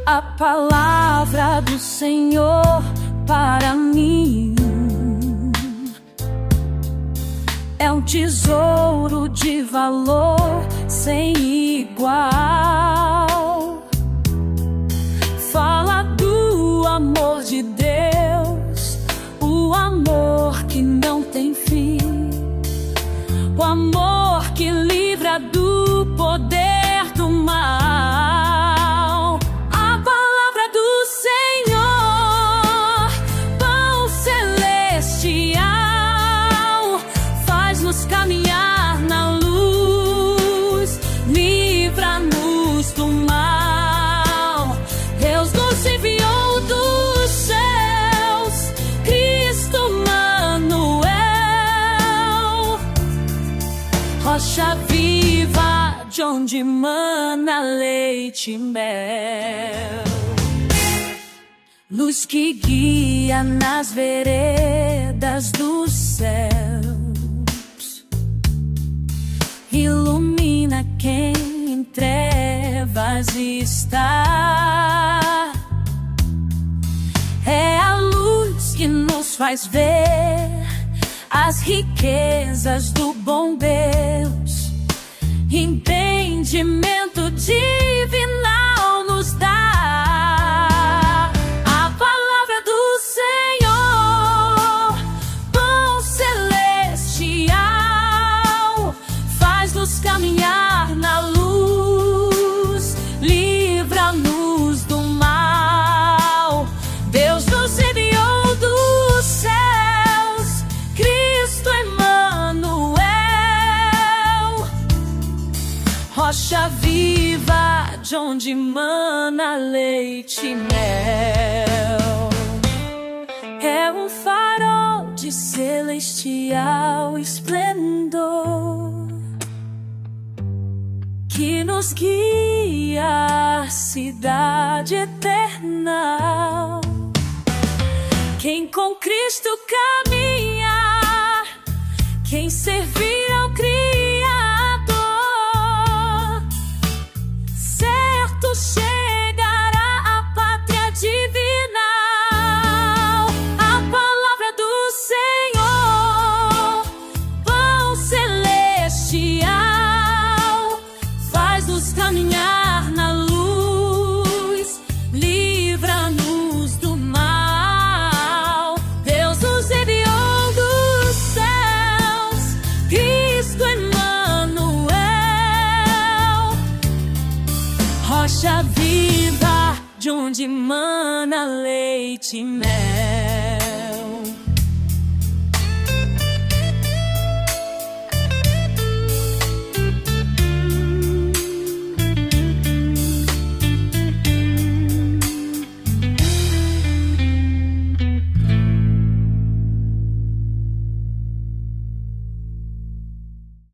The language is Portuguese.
A palavra do Senhor para mim é um tesouro de valor sem igual. Fala do amor de Deus, o amor que não tem fim, o amor que livra do poder do mal. A palavra do Senhor, pão celestial, faz-nos caminhar na luz, livra-nos do mal. Deus nos enviou dos céus, Cristo Manuel, rocha viva de onde mana leite e mel, luz que guia nas veredas dos céus, ilumina quem em trevas está. É a luz que nos faz ver as riquezas do bom Deus, entendimento divinal nos dá. A palavra do Senhor, pão celestial, faz-nos caminhar na luz, livra-nos do mal. Deus nos enviou dos céus, Cristo Emmanuel, rocha viva de onde mana leite e mel. É um farol de celestial esplendor que nos guia à cidade eterna. Quem com Cristo caminha, quem servir ao Criador, certo chegará à pátria divinal. A palavra do Senhor, pão celestial, faz-nos caminhar na luz, livra-nos do mal. Deus nos enviou dos céus, Cristo Emmanuel, rocha viva de onde mana leite e mel.